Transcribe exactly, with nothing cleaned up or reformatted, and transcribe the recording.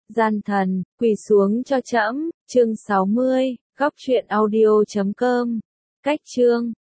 Gian thần, quỳ xuống cho trẫm, chương sáu mươi, góc truyện audio chấm com. Cách chương